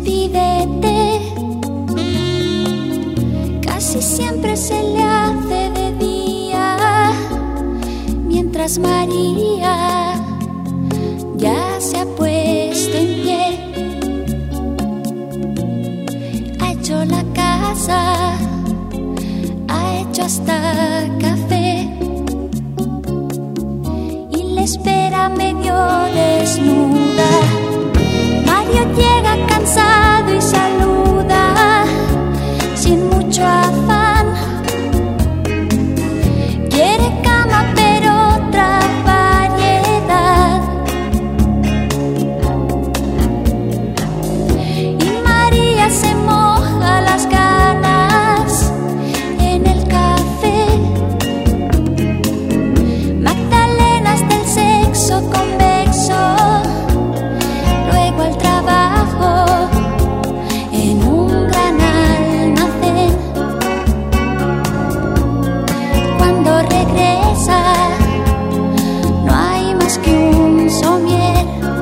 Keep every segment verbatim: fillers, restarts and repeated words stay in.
Despídete, casi siempre se le hace de día, mientras María ya se ha puesto en pie. Ha hecho la casa, ha hecho hasta café y le espera medio desnuda. Mario llega cansado y saluda sin mucho afán. Quiere cama pero otra variedad. Y María se moja las ganas en el café. Magdalenas del sexo convexo, luego al trabajo en un gran almacén. Cuando regresa no hay más que un somier,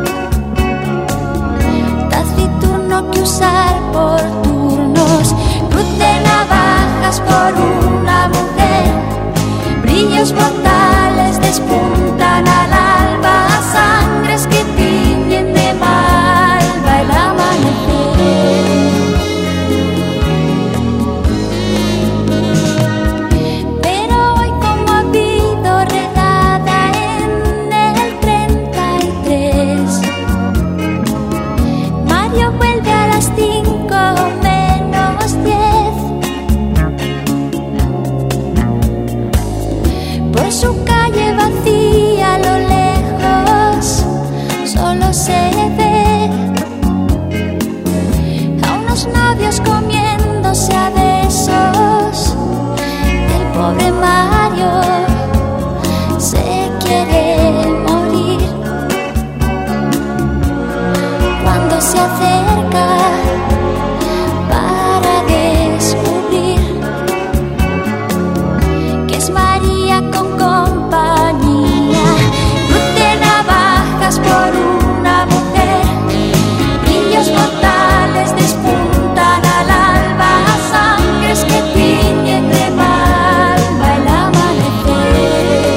taciturno que usar por turnos. Cruz de navajas por una mujer, brillos mortales despuntan al alba, sangres que tiñen de malva el amanecer. Pero hoy, como ha habido redada en el treinta y tres, Mario vuelve a las cinco menos diez. Por su calle vacía a lo lejos solo se ve a unos novios comiéndose a besos. El pobre Mario se quiere morir cuando se acerca para descubrir que es María con compañía. Cruz de navajas por una mujer, brillos mortales despuntan al alba, sangres que tiñen de malva el amanecer.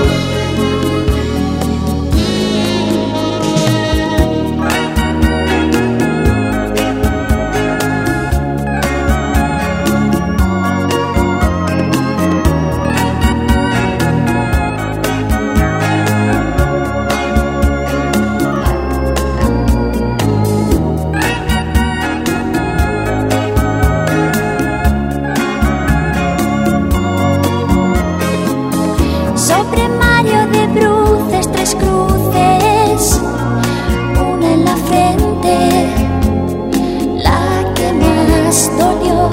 Sobre Mario de bruces tres cruces, una en la frente, la que más dolió,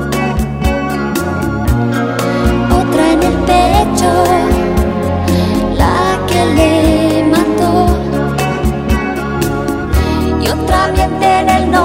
otra en el pecho, la que le mató, y otra bien en el norte.